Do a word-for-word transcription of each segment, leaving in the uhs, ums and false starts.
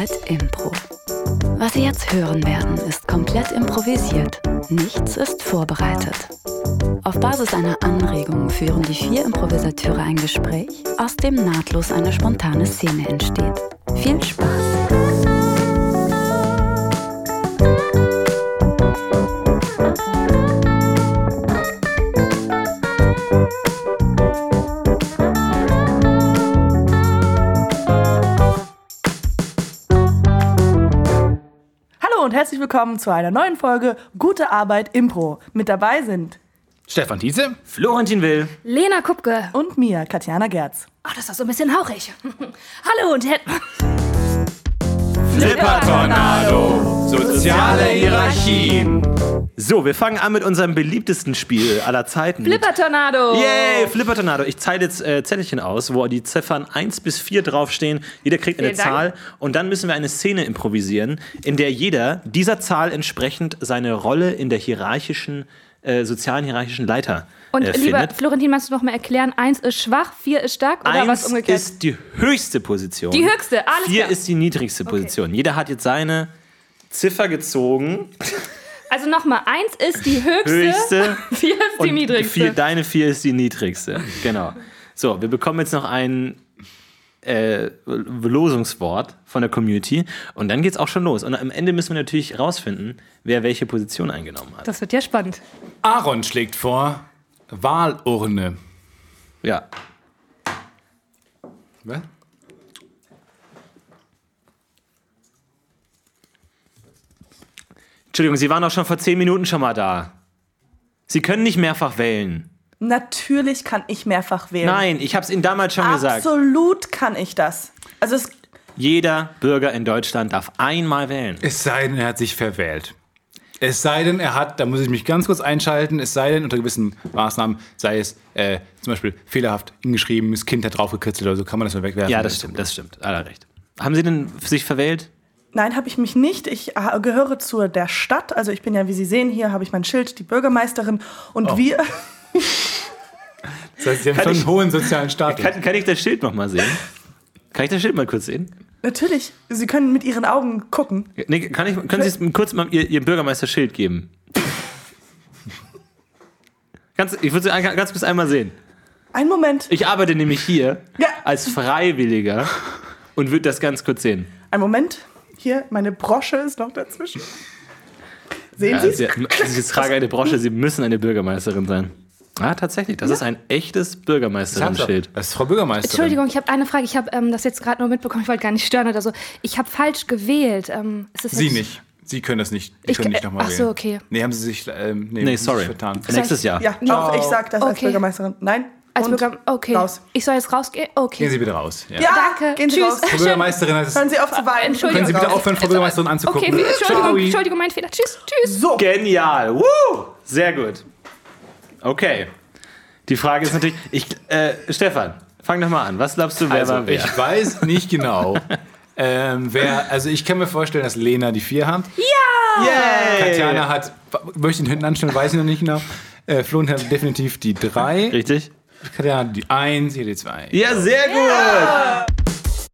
Arbeit Impro. Was Sie jetzt hören werden, ist komplett improvisiert. Nichts ist vorbereitet. Auf Basis einer Anregung führen die vier Improvisateure ein Gespräch, aus dem nahtlos eine spontane Szene entsteht. Viel Spaß! Und herzlich willkommen zu einer neuen Folge Gute Arbeit Impro. Mit dabei sind Stefan Thiese, Florentin Will, Lena Kupke und mir, Katjana Gerz. Oh, das ist so ein bisschen hauchig. Hallo und herzlich... Flippertornado, soziale Hierarchien. So, wir fangen an mit unserem beliebtesten Spiel aller Zeiten. Flippertornado. Yay, Flippertornado. Ich zeige jetzt äh, Zettelchen aus, wo die Ziffern eins bis vier draufstehen. Jeder kriegt eine Vielen Dank. Zahl und dann müssen wir eine Szene improvisieren, in der jeder dieser Zahl entsprechend seine Rolle in der hierarchischen, äh, sozialen hierarchischen Leiter Und äh, lieber findet. Florentin, magst du noch mal erklären, eins ist schwach, vier ist stark oder Eins was umgekehrt? ist die höchste Position. Die höchste, alles Vier klar. ist die niedrigste Position. Jeder hat jetzt seine Ziffer gezogen. Also nochmal, eins ist die höchste, Höchste vier ist die und niedrigste. Vier, deine vier ist die niedrigste. Genau. So, wir bekommen jetzt noch ein äh, Losungswort von der Community und dann geht's auch schon los. Und am Ende müssen wir natürlich rausfinden, wer welche Position eingenommen hat. Das wird ja spannend. Aaron schlägt vor Wahlurne. Ja. Was? Entschuldigung, Sie waren doch schon vor zehn Minuten schon mal da. Sie können nicht mehrfach wählen. Natürlich kann ich mehrfach wählen. Nein, ich habe es Ihnen damals schon gesagt. Absolut kann ich das. Also es, Jeder Bürger in Deutschland darf einmal wählen. Es sei denn, er hat sich verwählt. Es sei denn, er hat, da muss ich mich ganz kurz einschalten, es sei denn, unter gewissen Maßnahmen, sei es äh, zum Beispiel fehlerhaft hingeschrieben, das Kind hat draufgekritzelt oder so, kann man das mal wegwerfen. Ja, das stimmt, das stimmt. Aller recht. Haben Sie denn sich verwählt? nein, habe ich mich nicht. Ich äh, gehöre zu der Stadt. Also ich bin ja, wie Sie sehen, hier habe ich mein Schild, die Bürgermeisterin. Und Oh. wir... Das heißt, Sie haben Kann schon ich- einen hohen sozialen Status. Kann, kann ich das Schild noch mal sehen? Kann ich das Schild mal kurz sehen? Natürlich, Sie können mit Ihren Augen gucken. Nee, kann ich, können Sie es kurz mal Ihr, Ihr Bürgermeister-Schild geben? Ganz, ich würde es ganz kurz einmal sehen. Einen Moment. Ich arbeite nämlich hier Ja. als Freiwilliger und würde das ganz kurz sehen. Einen Moment. Hier, meine Brosche ist noch dazwischen. Sehen Ja, Sie Sie, es? Sie tragen eine Brosche, Sie müssen eine Bürgermeisterin sein. Ah, tatsächlich, das ist ein echtes Bürgermeisterin-Schild. Das ist Frau Bürgermeisterin. Entschuldigung, ich habe eine Frage. Ich habe ähm, das jetzt gerade nur mitbekommen. Ich wollte gar nicht stören oder so. Ich habe falsch gewählt. Ähm, ist das Sie jetzt- nicht. Sie können das nicht. Sie Ich- können nicht nochmal ach so, wählen. okay. Nee, haben Sie sich ähm, nee, Nee, haben Sie sorry. sich vertan. Nächstes Jahr. Ja, doch, ich sag das als Okay. Bürgermeisterin. Nein. Als und Bürger, okay. raus. Ich soll jetzt rausgehen? Okay. Gehen Sie bitte raus. Ja. Ja, Danke. gehen Sie Tschüss. raus. Frau Bürgermeisterin, das Hören Sie auf zu weinen. Entschuldigung. können Sie bitte Raus. aufhören, Frau Bürgermeisterin anzugucken? Okay, Entschuldigung, Ciao. Entschuldigung, mein Fehler. Tschüss, tschüss. So. Genial. Woo! Sehr gut. Okay. Die Frage ist natürlich, ich, äh, Stefan, fang doch mal an. Was glaubst du, wer Also, war wer? ich weiß nicht genau, ähm, wer, also ich kann mir vorstellen, dass Lena die vier hat. Yay! Katjana hat, möchte ich ihn hinten anstellen, weiß ich noch nicht genau. Äh, Florentin hat definitiv die drei. Richtig? Katjana hat die eins, hier die zwei. Ja, sehr gut.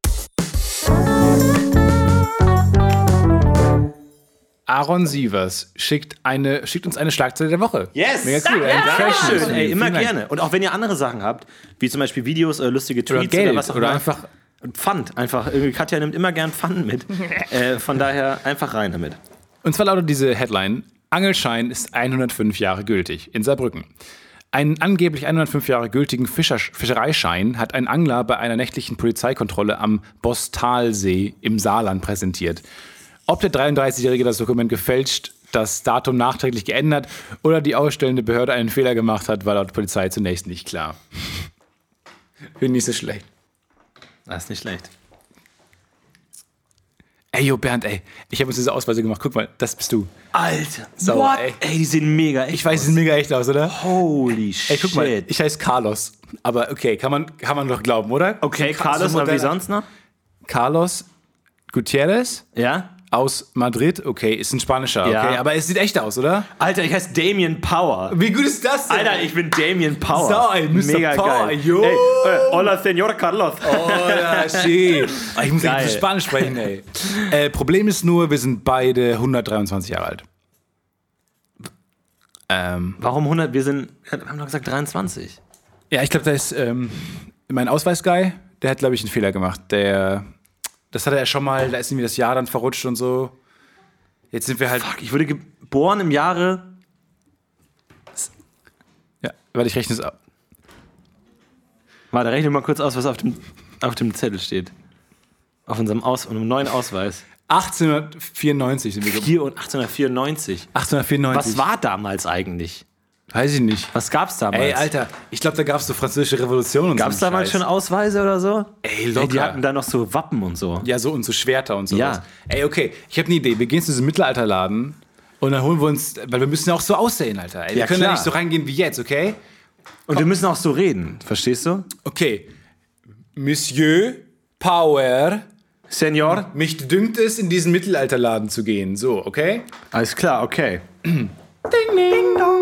Aaron Sievers schickt, eine, schickt uns eine Schlagzeile der Woche. Yes! Mega cool. Danke, Ein Impression. Dankeschön. Ey, immer Vielen Dank. gerne. Und auch wenn ihr andere Sachen habt, wie zum Beispiel Videos oder lustige Oder Tweets Geld oder was auch oder immer. einfach Und Pfand, einfach. Irgendwie Katja nimmt immer gern Pfand mit. äh, von daher einfach rein damit. Und zwar lautet diese Headline: Angelschein ist hundertfünf Jahre gültig in Saarbrücken. Einen angeblich hundertfünf Jahre gültigen Fischer, Fischereischein hat ein Angler bei einer nächtlichen Polizeikontrolle am Bostalsee im Saarland präsentiert. Ob der dreiunddreißigjährige das Dokument gefälscht, das Datum nachträglich geändert oder die ausstellende Behörde einen Fehler gemacht hat, war laut Polizei zunächst nicht klar. Finde ich nicht so schlecht. Das ist nicht schlecht. Ey, yo, Bernd, ey, ich habe uns diese Ausweise gemacht. Guck mal, das bist du. Alter. Sauer, ey. Ey, die sehen mega echt Ich weiß, aus. sie sehen mega echt aus, oder? Holy shit. Ey, guck mal, ich heiße Carlos. Aber okay, kann man, kann man doch glauben, oder? Okay, So Carlos, so aber wie moderner- sonst noch? Carlos Gutierrez, Ja? aus Madrid. Okay, ist ein spanischer, okay. Ja. Aber es sieht echt aus, oder? Alter, ich heiße Damien Power. Wie gut ist das denn? Alter, ich bin Damien Power. So, ey, Mister Mega Power, geil. yo. Ey, äh, hola, Señor Carlos. Oh, ja, shit. Oh, ich muss Geil. echt Spanisch sprechen, ey. Äh, Problem ist nur, wir sind beide hundertdreiundzwanzig Jahre alt. Ähm, Warum hundert? Wir sind, wir haben doch gesagt dreiundzwanzig. ja, ich glaube, da ist ähm, mein Ausweisguy, der hat, glaube ich, einen Fehler gemacht. Der, das hatte er schon mal, da ist irgendwie das Jahr dann verrutscht und so. Jetzt sind wir halt. Fuck, ich wurde geboren im Jahre. Ja, warte, ich rechne es ab. Warte, rechne mal kurz aus, was auf dem, auf dem Zettel steht. Auf unserem Aus, unserem neuen Ausweis. achtzehnhundertvierundneunzig sind wir geboren. Hier und achtzehnhundertvierundneunzig. achtzehnhundertvierundneunzig. Was war damals eigentlich? Weiß ich nicht. Was gab's damals? Ey, Alter, ich glaube, da gab es so französische Revolution und Gab's so einen damals Scheiß. schon Ausweise oder so? Ey, Ey, locker. die hatten da noch so Wappen und so. Ja, so und so Schwerter und sowas. Ja. Ey, okay, ich habe eine Idee. Wir gehen zu diesem Mittelalterladen und dann holen wir uns, weil wir müssen ja auch so aussehen, Alter. Ey, wir Ja, können klar. ja nicht so reingehen wie jetzt, okay? Und wir müssen auch so reden, verstehst du? Okay. Monsieur Power, Senior? mich dünkt es, in diesen Mittelalterladen zu gehen. So, okay? Alles klar, okay. Ding, ding, dong.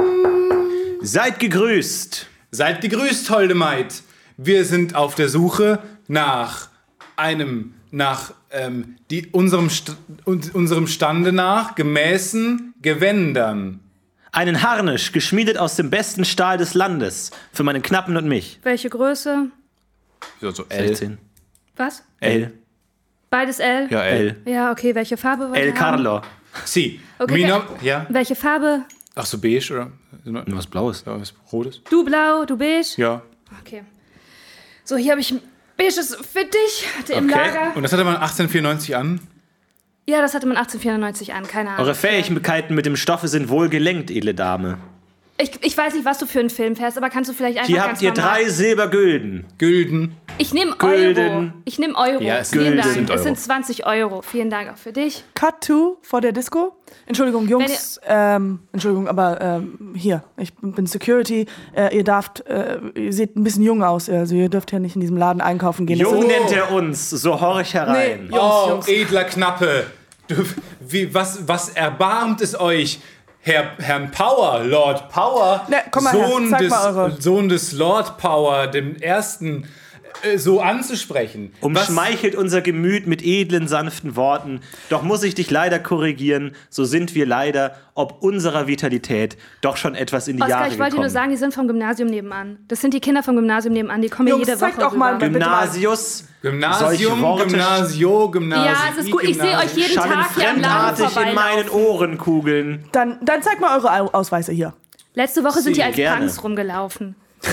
Seid gegrüßt. Seid gegrüßt, holde Maid. Wir sind auf der Suche nach einem, nach ähm, die, unserem, St- un- unserem Stande nach gemäßen Gewändern. Einen Harnisch, geschmiedet aus dem besten Stahl des Landes. Für meinen Knappen und mich. Welche Größe? So, so L. sechzehn. Was? L. Beides L? Ja, L. L. Ja, okay. Welche Farbe wollt ihr El haben? Carlo. Sie. Okay, Mina, wer- ja. Welche Farbe? Ach so, beige oder? Was Blaues. Ja, was Rotes? Du blau, du beige? Ja. Okay. So, hier habe ich ein beiges für dich. Hatte im Okay. Lager. Und das hatte man achtzehnhundertvierundneunzig an? Ja, das hatte man achtzehnhundertvierundneunzig an. Keine Ahnung. Eure Fähigkeiten mit dem Stoffe sind wohl gelenkt, edle Dame. Ich, ich weiß nicht, was du für einen Film fährst, aber kannst du vielleicht einfach Hier ganz habt ihr normal... drei Silbergülden. Gülden. Ich nehme Gülden. Euro. Ich nehme Euro. Ja, es Vielen Gülden Dank. sind Es Euro. sind zwanzig Euro. Vielen Dank auch für dich. Cut to vor der Disco. Entschuldigung, Jungs. Ähm, Entschuldigung, aber ähm, hier, ich bin Security. Äh, ihr darft, äh, ihr seht ein bisschen jung aus. Also ihr dürft ja nicht in diesem Laden einkaufen gehen. Das Jung ist- nennt er uns, so horch herein. Nee. Jungs, Oh, Jungs. edler Knappe. Du, wie, was, was erbarmt es euch, Herr, Herrn Power, Lord Power, Ne, komm mal her, Sohn, zeig des, mal eure- Sohn des Lord Power, dem Ersten, äh, so anzusprechen? Was- Umschmeichelt unser Gemüt mit edlen, sanften Worten. Doch muss ich dich leider korrigieren, so sind wir leider, ob unserer Vitalität, doch schon etwas in die Oskar, Jahre ich wollte dir gekommen. nur sagen, die sind vom Gymnasium nebenan. Das sind die Kinder vom Gymnasium nebenan. Die kommen hier Jungs, jede zeigt Woche doch mal, rüber. bitte mal. Gymnasius, Gymnasium, solche Worte Gymnasio, Gymnasium. Ja, es ist gut. Ich sehe euch jeden schallen Tag hier am Laden fremdartig in meinen vorbeilaufen. Ohrenkugeln. Dann, dann zeigt mal eure Au- Ausweise hier. Letzte Woche sind Sie, die als gerne. Punks rumgelaufen.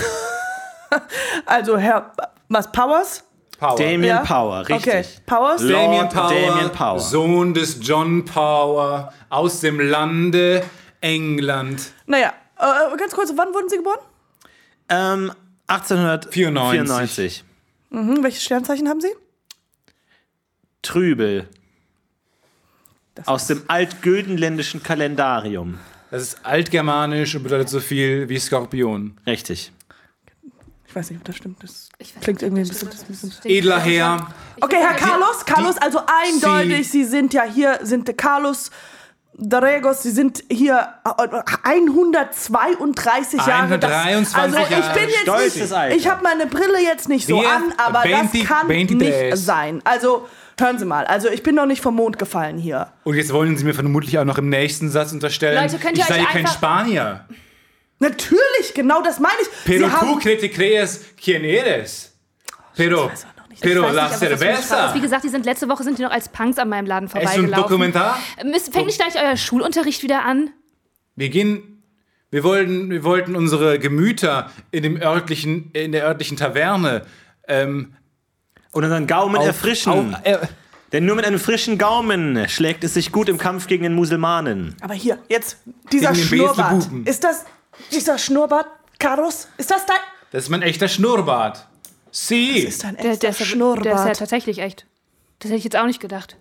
Also Herr, was, Powers? Power. Damien Ja? Power, richtig. Okay, Powers? Lord Damien Power, Damien Power. Sohn des John Power, aus dem Lande England. Naja, äh, ganz kurz, wann wurden Sie geboren? Ähm, achtzehnhundertvierundneunzig. Mhm, welches Sternzeichen haben Sie? Trübel. Das Aus dem altgüldenländischen Kalendarium. Das ist altgermanisch und bedeutet so viel wie Skorpion. Richtig. Ich weiß nicht, ob das stimmt. Das Ich weiß klingt irgendwie ein nicht, bisschen... ob das Das bisschen stimmt. Edler Herr. okay, Herr Carlos, Carlos, also eindeutig, Sie sind ja hier, sind der Carlos Darregos, Sie sind hier hundertzweiunddreißig Jahre. Das, hundertdreiundzwanzig also ich Jahre. bin jetzt Stolzes nicht, Alter. ich habe meine Brille jetzt nicht so Wir- an, aber veinti- das kann veintitrés. nicht sein. Also hören Sie mal, also ich bin noch nicht vom Mond gefallen hier. Und jetzt wollen Sie mir vermutlich auch noch im nächsten Satz unterstellen, Leute, könnt ihr ich sei euch kein einfach- Spanier. Natürlich, genau das meine ich. Pero Sie haben, tú que te crees quién eres. Pero, weiß auch noch nicht. pero Ich weiß la nicht, ob das für mich Spaß ist. Wie cerveza. gesagt, die sind letzte Woche sind die noch als Punks an meinem Laden Es un vorbeigelaufen. Dokumentar. Müsst- Fängt nicht gleich euer Schulunterricht wieder an? Wir gehen, wir wollten, wir wollten unsere Gemüter in dem örtlichen, in der örtlichen Taverne ähm, Und unseren Gaumen auf- erfrischen. auf- äh, Denn nur mit einem frischen Gaumen schlägt es sich gut im Kampf gegen den Musulmanen. aber hier, jetzt, dieser Gegen den Schnurrbart. Beelzebuben. Ist das, dieser Schnurrbart, Carlos, ist das dein, das ist mein echter Schnurrbart. Sie. ist dein Der, echter der, ist ja, Schnurrbart? der ist ja tatsächlich echt. Das hätte ich jetzt auch nicht gedacht.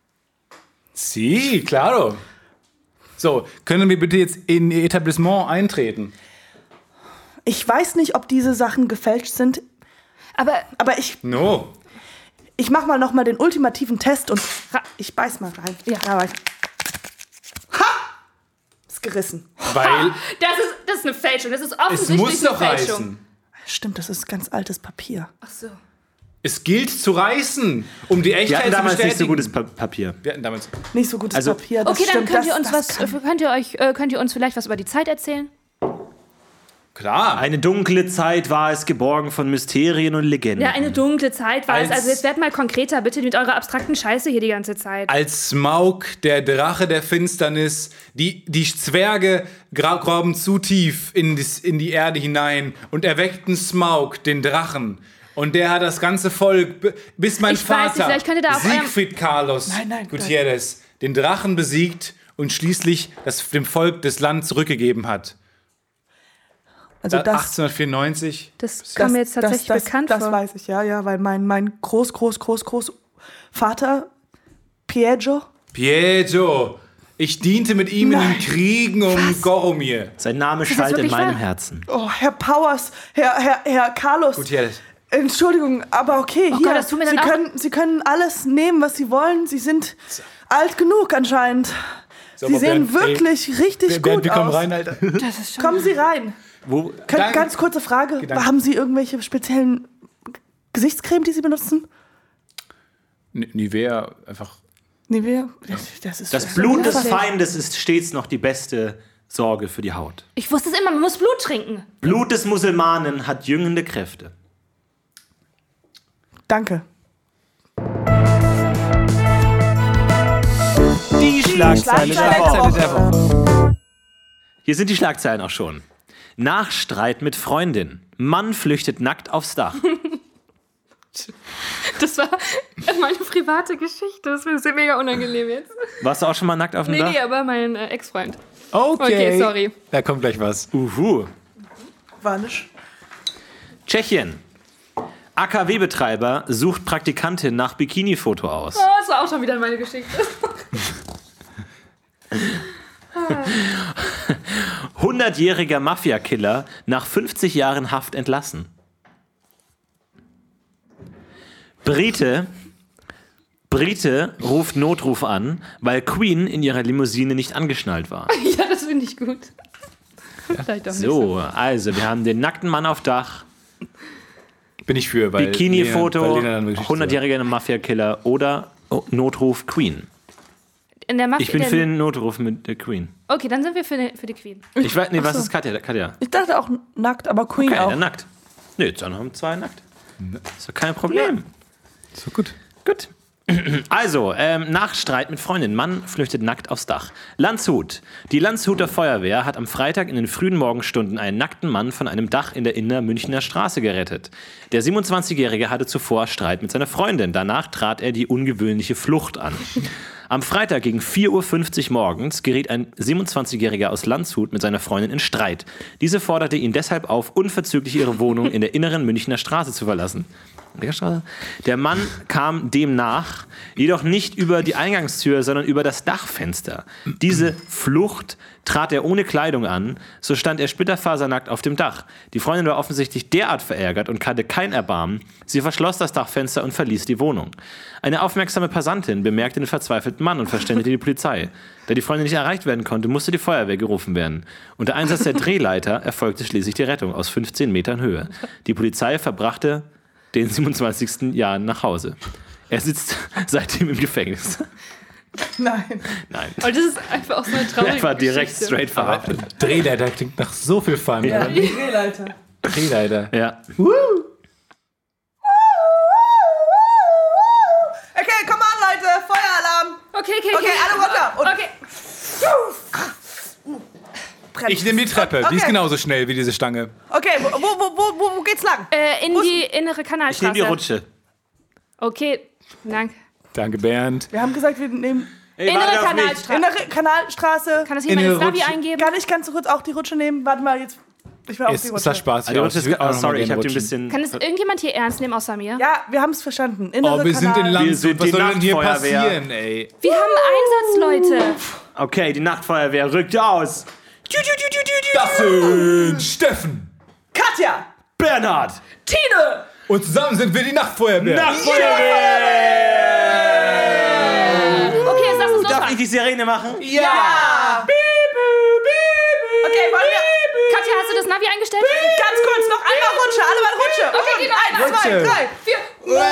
Sie, claro. So, können wir bitte jetzt in Ihr Etablissement eintreten? Ich weiß nicht, ob diese Sachen gefälscht sind, Aber aber ich, No. ich mach mal noch mal den ultimativen Test und Ich beiß mal rein. Ja. Da war ich. Ha! Ist gerissen. Weil Das ist, das ist eine Fälschung. Das ist es offensichtlich muss eine doch Fälschung. reißen. Stimmt, das ist ganz altes Papier. Ach so. Es gilt zu reißen, um die Wir Echtheit hatten zu damals nicht so bestätigen. gutes Pa- Papier. Wir hatten damals. Nicht so gutes Also- Papier. Das Okay, dann stimmt. könnt ihr das, uns das was, kann- könnt ihr euch, äh, könnt ihr uns vielleicht was über die Zeit erzählen? Klar. Eine dunkle Zeit war es, geborgen von Mysterien und Legenden. Ja, eine dunkle Zeit war es. Als- Also jetzt werdet mal konkreter, bitte, mit eurer abstrakten Scheiße hier die ganze Zeit. Als Smaug, der Drache der Finsternis, die, die Zwerge gra- graben zu tief in, dis, in die Erde hinein und erweckten Smaug, den Drachen. Und der hat das ganze Volk, b- bis mein Ich weiß nicht, Vater, vielleicht könnt ihr da auf eurem- Siegfried Carlos Nein, nein, Gutierrez, den Drachen besiegt und schließlich das dem Volk das Land zurückgegeben hat. Also Da- das, achtzehnhundertvierundneunzig. Das kam mir jetzt tatsächlich das, bekannt das, vor. Das weiß ich, ja, ja, weil mein, mein Groß, Groß, Groß, Großvater Pietro, Pietro, ich diente mit ihm in Nein. den Kriegen um Goromir. Sein Name das schallt in wirklich meinem wahr? Herzen. oh, Herr Powers, Herr, Herr, Herr Carlos. Gutierrez. Entschuldigung, aber okay, Oh hier, Gott, das tut mir Sie, dann auch- können, Sie können alles nehmen, was Sie wollen. Sie sind alt genug anscheinend. So, Sie aber sehen Bernd, ey, wirklich richtig Bernd, gut wir kommen aus. rein, Alter. Das ist schon Kommen Sie rein. Wo? Kön Danke. ganz kurze Frage. Danke. Haben Sie irgendwelche speziellen Gesichtscreme, die Sie benutzen? N- Nivea, einfach. Nivea? Das, das ist Das Blut des Perfekt. Feindes ist stets noch die beste Sorge für die Haut. Ich wusste es immer, man muss Blut trinken. Blut des Musulmanen hat jüngende Kräfte. Danke. Die Schlagzeile Schlagzeile der Woche. Hier sind die Schlagzeilen auch schon. Nach Streit mit Freundin. Mann flüchtet nackt aufs Dach. Das war meine private Geschichte. Das ist mir mega unangenehm jetzt. Warst du auch schon mal nackt auf dem Nee, Dach? nee, aber mein äh, Ex-Freund. Okay. Okay, sorry. Da kommt gleich was. Uhu. Wanisch. Tschechien. A K W-Betreiber sucht Praktikantin nach Bikini-Foto aus. Oh, das war auch schon wieder meine Geschichte. hundertjähriger Mafia-Killer nach fünfzig Jahren Haft entlassen. Brite, Brite ruft Notruf an, weil Queen in ihrer Limousine nicht angeschnallt war. Ja, das finde ich gut. Vielleicht doch nicht So, also wir haben den nackten Mann auf Dach, Bin ich für, weil. Bikini-Foto, Lena- weil Lena dann eine Geschichte hundertjähriger Mafia-Killer oder oh, Notruf Queen. In der Mafia, Ich bin der- für den Notruf mit der Queen. Okay, dann sind wir für die, für die Queen. Ich weiß, nee, was so. ist Katja? Katja. Ich dachte auch nackt, aber Queen Okay, auch. dann nackt. Nee, dann haben wir zwei nackt. Ist doch kein Problem. So gut. Gut. Also, ähm, nach Streit mit Freundin. Mann flüchtet nackt aufs Dach. Landshut. Die Landshuter Feuerwehr hat am Freitag in den frühen Morgenstunden einen nackten Mann von einem Dach in der Inner-Münchner Straße gerettet. Der siebenundzwanzigjährige hatte zuvor Streit mit seiner Freundin. Danach trat er die ungewöhnliche Flucht an. Am Freitag gegen vier Uhr fünfzig morgens geriet ein siebenundzwanzigjähriger aus Landshut mit seiner Freundin in Streit. Diese forderte ihn deshalb auf, unverzüglich ihre Wohnung in der inneren Münchner Straße zu verlassen. Der Mann kam demnach jedoch nicht über die Eingangstür, sondern über das Dachfenster. Diese Flucht trat er ohne Kleidung an, so stand er splitterfasernackt auf dem Dach. Die Freundin war offensichtlich derart verärgert und kannte kein Erbarmen. Sie verschloss das Dachfenster und verließ die Wohnung. Eine aufmerksame Passantin bemerkte den verzweifelten Mann und verständigte die Polizei. Da die Freundin nicht erreicht werden konnte, musste die Feuerwehr gerufen werden. Unter Einsatz der Drehleiter erfolgte schließlich die Rettung aus fünfzehn Metern Höhe. Die Polizei verbrachte den siebenundzwanzigsten Jahren nach Hause. Er sitzt seitdem im Gefängnis. Nein. Nein. Und das ist einfach auch so eine traurige Er war direkt Geschichte. straight verhaftet. Drehleiter klingt nach so viel Fun. Ja, oder? die Drehleiter. Drehleiter. Ja. Okay, come on, Leute. Feueralarm. Okay, okay, Okay, alle runter. Und Okay. brennt. Ich nehme die Treppe. Die ist Okay. genauso schnell wie diese Stange. Okay, wo, wo, wo, wo, wo geht's lang? Äh, in Wo ist- die innere Ich Kanalstraße. nehme die Rutsche. Okay, danke. Danke, Bernd. Wir haben gesagt, wir nehmen Ey, Innere warte auf mich. Kanalstraße. innere Kanalstraße. Kann das jemand In ins eine Navi Rutsche. eingeben? Kann ich ganz kurz auch die Rutsche nehmen? Warte mal, jetzt. Ich will auch Ist, die ist Rutsche. das Spaß? Ah, die Rutsche Ich will ist, auch ah, noch mal sorry, ich gerne habe den ein rutschen. bisschen... Kann es irgendjemand hier ernst nehmen außer mir? Ja, wir haben es verstanden. Innere Oh, wir sind in Kanal- Wir Landshut. sind Was die soll denn hier Nachtfeuerwehr. passieren, ey? Wir haben Einsatz, Leute. Okay, die Nachtfeuerwehr rückt aus. Das sind Steffen. Katja! Bernhard. Tine! Und zusammen sind wir die Nachtfeuerwehr. Nachtfeuerwehr! Darf ich die Sirene machen? Ja! Okay, wollen wir... Katja, hast du das Navi eingestellt? Ganz kurz, noch einmal Rutsche, alle mal Rutsche. Okay, Und die noch eins, einmal. zwei, Rutsche. drei, vier.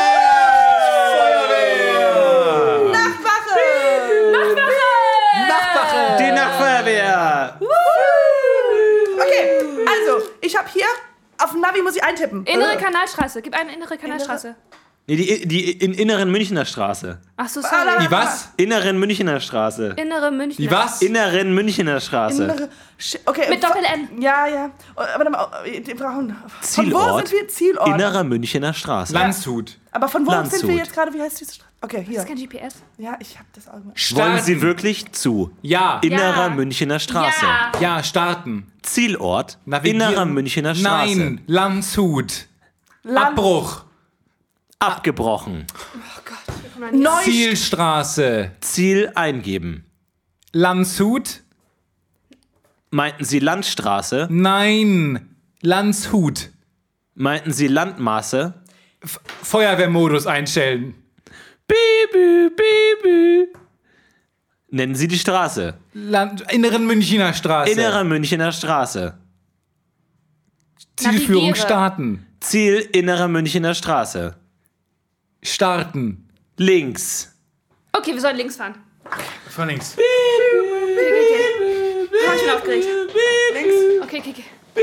Nachtwache! Nachtwache! Die Nachtfeuerwehr. Okay, also, ich habe hier, auf dem Navi muss ich eintippen. Innere Kanalstraße. Gib eine innere Kanalstraße. Nee, die, die in inneren Münchner Straße. Ach so, sorry. Die was? Inneren Münchner Straße. Innere München. Die was? Inneren Münchner Straße. Innere- Sch- Okay, Mit Doppel-N. Ja, ja. Aber dann mal, die brauchen. Von wo Zielort. sind wir? Zielort. Innerer Münchner Straße. Landshut. Aber von wo Landshut. sind wir jetzt gerade? Wie heißt diese Straße? Okay, hier. Das ist kein G P S. Ja, ich habe das auch immer. Wollen Sie wirklich zu? Ja. Innerer Ja. Münchner Straße. Ja. Ja, starten. Zielort. Navigieren. Innerer Münchner Straße. Nein, Landshut. Abbruch. Abgebrochen. Neu. Zielstraße. Ziel eingeben. Landshut. Meinten Sie Landstraße? Nein. Landshut. Meinten Sie Landmaße? F Feuerwehrmodus einstellen. Bibü, bibü. Nennen Sie die Straße. Land Inneren Münchner Straße. Innerer Münchner Straße. Zielführung Navigiere. starten. Ziel Innerer Münchner Straße. Starten. Links. Okay, wir sollen links fahren. Von links. Okay, okay, okay. Oh, ich bin aufgeregt. Links. Okay, okay, okay.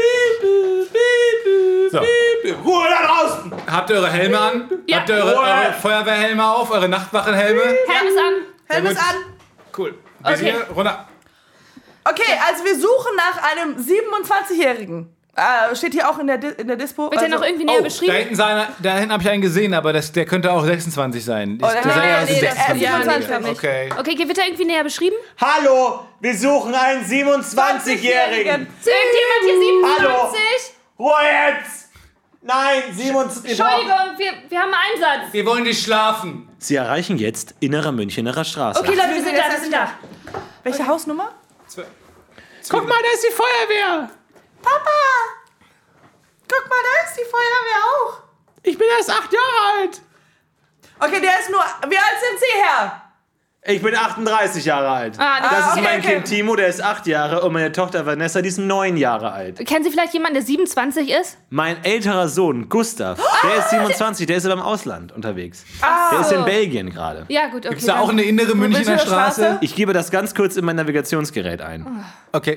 So. Ruhe da draußen! Habt ihr eure Helme an? Ja. Habt ihr eure, eure Feuerwehrhelme auf? Eure Nachtwachenhelme? Helm ist an. Helm ist gut. an. Cool. Okay. Visier runter. Okay, also wir suchen nach einem siebenundzwanzigjährigen. Äh, steht hier auch in der, Di in der Dispo. Wird der also, noch irgendwie näher Oh, da beschrieben? hinten, seiner, da hinten habe ich einen gesehen, aber das, der könnte auch sechsundzwanzig sein. Oh, der nee, sah ja aus nee, wie der- sechsundzwanzig. ja, nee, ich glaub nicht. Okay. Okay, wird der irgendwie näher beschrieben? Hallo, wir suchen einen siebenundzwanzigjährigen. Ist irgendjemand hier siebenundzwanzig? Ruhe jetzt! Nein, siebenundzwanzig. Entschuldigung, wir, wir haben einen Einsatz. Wir wollen nicht schlafen. Sie erreichen jetzt Innerer Münchner Straße. Okay, Leute, wir sind da, wir sind da. welche Hausnummer? Guck mal, da ist die Feuerwehr. Papa! Guck mal, da ist die Feuerwehr auch. Ich bin erst acht Jahre alt. Okay, der ist nur... Wie alt sind Sie, Herr? Ich bin achtunddreißig Jahre alt. Ah, das ah, ist okay, mein okay. Kind Timo, der ist acht Jahre. Und meine Tochter Vanessa, die ist neun Jahre alt. Kennen Sie vielleicht jemanden, der siebenundzwanzig ist? Mein älterer Sohn, Gustav, der ist siebenundzwanzig, der ist aber im Ausland unterwegs. Ah. Der ist in Belgien gerade. Ja, gut, okay. Gibt es da auch eine innere Münchner Münchner Straße? Straße? Ich gebe das ganz kurz in mein Navigationsgerät ein. Okay.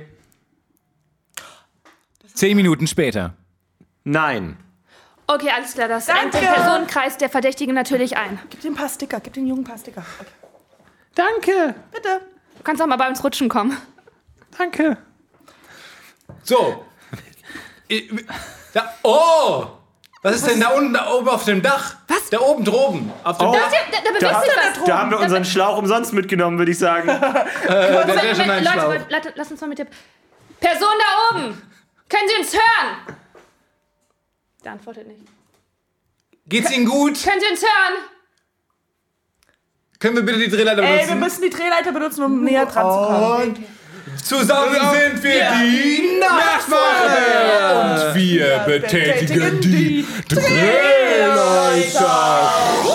Zehn Minuten später. Nein. Okay, alles klar, das rennt den Danke. Personenkreis der Verdächtigen natürlich ein. Gib dem ein paar Sticker, gib den Jungen ein paar Sticker. Okay. Danke. Bitte. Du kannst auch mal bei uns rutschen kommen. Danke. So. Ich- Da, oh! Was ist denn da unten, da oben auf dem Dach? Was? Da oben droben. Auf dem Oh. Dach. Da, da, da bewegt Da, sich was. da haben wir unseren Schlauch umsonst mitgenommen, würde ich sagen. Äh, da wäre schon ein Leute, Schlauch. Leute, Leute, lass uns mal mit der... Person da oben! Können Sie uns hören? Der antwortet nicht. Geht's Ihnen gut? Können Sie uns hören? Können wir bitte die Drehleiter Ey, wir benutzen? müssen die Drehleiter benutzen, um näher dran zu kommen. Zusammen sind wir die Nachtwache und wir betätigen die Drehleiter.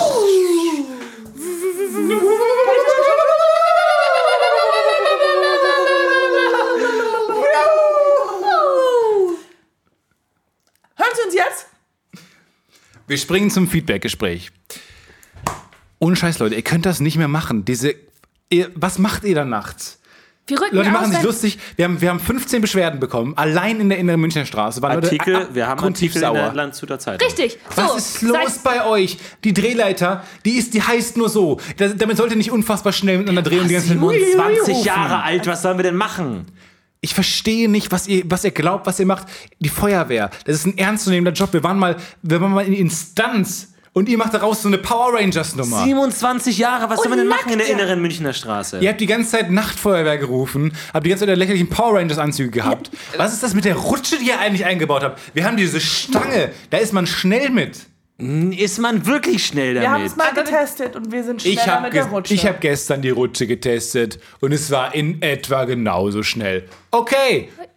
Hören Sie uns jetzt? Wir springen zum Feedback-Gespräch. Ohne Scheiß, Leute, ihr könnt das nicht mehr machen. Diese, ihr, was macht ihr da nachts? Wir rücken Leute aus, machen sich wenn- lustig. Wir haben, wir haben fünfzehn Beschwerden bekommen, allein in der inneren Münchner Straße. Waren Leute Artikel, ab- wir haben abgrundtief Artikel in der sauer. Landshuter Zeitung. Richtig. So, Was ist los seit- bei euch? Die Drehleiter, die ist, die heißt nur so. Das, damit sollt ihr nicht unfassbar schnell miteinander drehen und die ganze Zeit siebenundzwanzig rufen. Jahre alt, was sollen wir denn machen? Ich verstehe nicht, was ihr, was ihr glaubt, was ihr macht. Die Feuerwehr, das ist ein ernstzunehmender Job. Wir waren mal, wir waren mal in die Instanz und ihr macht daraus so eine Power Rangers Nummer. siebenundzwanzig Jahre, was sollen wir denn machen in der Nackte. Inneren Münchner Straße? Ihr habt die ganze Zeit Nachtfeuerwehr gerufen, habt die ganze Zeit lächerlichen Power Rangers Anzüge gehabt. Was ist das mit der Rutsche, die ihr eigentlich eingebaut habt? Wir haben diese Stange, da ist man schnell mit. Ist man wirklich schnell Wir haben damit? es mal getestet und wir sind schneller Ich habe mit der ge Rutsche. ich hab gestern die Rutsche getestet und es war in etwa genauso schnell. Okay,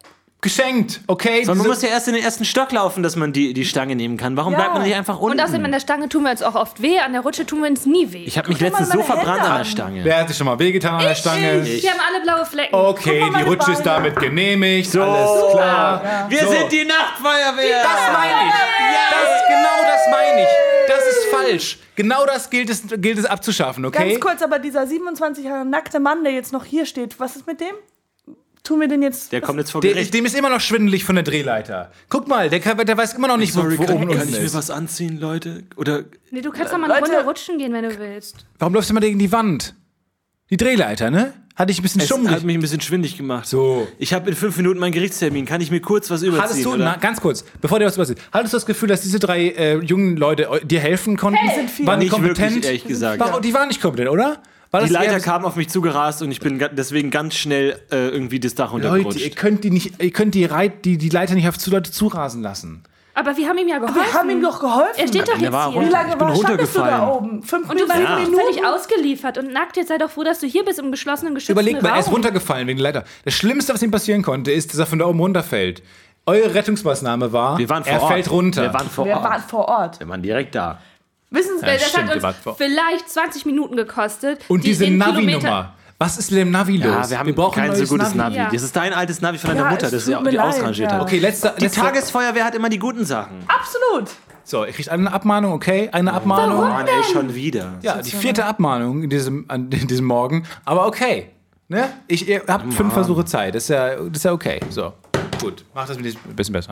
Geschenkt, okay? So, man Diese- muss ja erst in den ersten Stock laufen, dass man die, die Stange nehmen kann. Warum Ja. bleibt man nicht einfach unten? Und außerdem an der Stange tun wir uns auch oft weh, an der Rutsche tun wir uns nie weh. ich habe mich Guck mal letztens so meine verbrannt Hände an der an. Stange. Wer hat sich schon mal wehgetan an der Stange? Wir haben alle blaue Flecken. Okay, Guck mal die meine Rutsche ist Beine. damit genehmigt. Alles klar. Wir So. sind die Nachtfeuerwehr! Das meine ich. Das, genau das meine ich. Das ist falsch. Genau das gilt es, gilt es abzuschaffen, okay? Ganz kurz, aber dieser siebenundzwanzig Jahre nackte Mann, der jetzt noch hier steht, was ist mit dem? Tun wir den jetzt... Der kommt jetzt vor Der, Gericht. dem ist immer noch schwindelig von der Drehleiter. Guck mal, der, kann, der weiß immer noch nicht, wo, wo oben und unten ist. was anziehen, Leute? Oder Nee, du kannst doch mal eine Leute. Runde rutschen gehen, wenn du willst. Warum läufst du immer gegen die Wand? Die Drehleiter, ne? Hatte ich ein bisschen es schummrig. hat mich ein bisschen schwindig gemacht. So. Ich habe in fünf Minuten meinen Gerichtstermin. Kann ich mir kurz was überziehen? Hattest du, oder? na, ganz kurz, bevor dir was überzieht, hattest du das Gefühl, dass diese drei äh, jungen Leute eu- dir helfen konnten? Die sind vier. Waren die Nicht kompetent? wirklich, ehrlich gesagt. War, die waren nicht kompetent, oder? War Die das Leiter eher- kamen auf mich zugerast und ich bin ga- deswegen ganz schnell äh, irgendwie das Dach Leute, ihr runtergerutscht. könnt die nicht, ihr könnt die, Reit, die, die Leiter nicht auf zu Leute zurasen lassen. Aber wir haben ihm ja geholfen. Wir haben ihm doch geholfen. Er steht doch Der war jetzt hier. Wie runter. lange Ich bin war, standest du da runtergefallen. oben? Fünf Und du Minuten, warst sieben Minuten? völlig ausgeliefert und nackt. Jetzt sei doch froh, dass du hier bist im geschlossenen, geschützten Überlegt mal, Raum. er ist runtergefallen wegen der Leiter. Das Schlimmste, was ihm passieren konnte, ist, dass er von da oben runterfällt. Eure Rettungsmaßnahme war, Wir waren vor er Ort. fällt runter. Wir waren vor Wir Ort. waren vor Ort. Wir waren direkt da. Wissen Sie, Ja, Das stimmt, ihr hat wart uns vor- vielleicht zwanzig Minuten gekostet. Und die diese den Navi-Nummer. Kilometer- Was ist mit dem Navi los? Ja, wir haben brauchen kein ein so neues gutes Navi. Ja. Das ist dein altes Navi von deiner Ja, Mutter, es das tut ja mir die leid, ausrangiert ja. hat. Okay, letzter. Die letzter Tagesfeuerwehr hat immer die guten Sachen. absolut. so, ihr kriegt eine Abmahnung, okay? Eine Abmahnung. Mann, ey, schon wieder. Ja, die vierte Abmahnung in diesem, an in diesem Morgen. Aber okay. Ne? Ich, ihr habt fünf Versuche Zeit. Das ist, ja, das ist ja okay. So, gut. Macht das ein bisschen besser.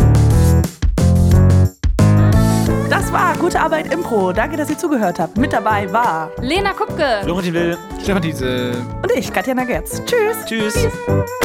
Das war Gute Arbeit Impro. Danke, dass ihr zugehört habt. Mit dabei war... Lena Kupke. Florentin Will. Stefan Diese. Und ich, Katjana Gerz. Tschüss. Tschüss.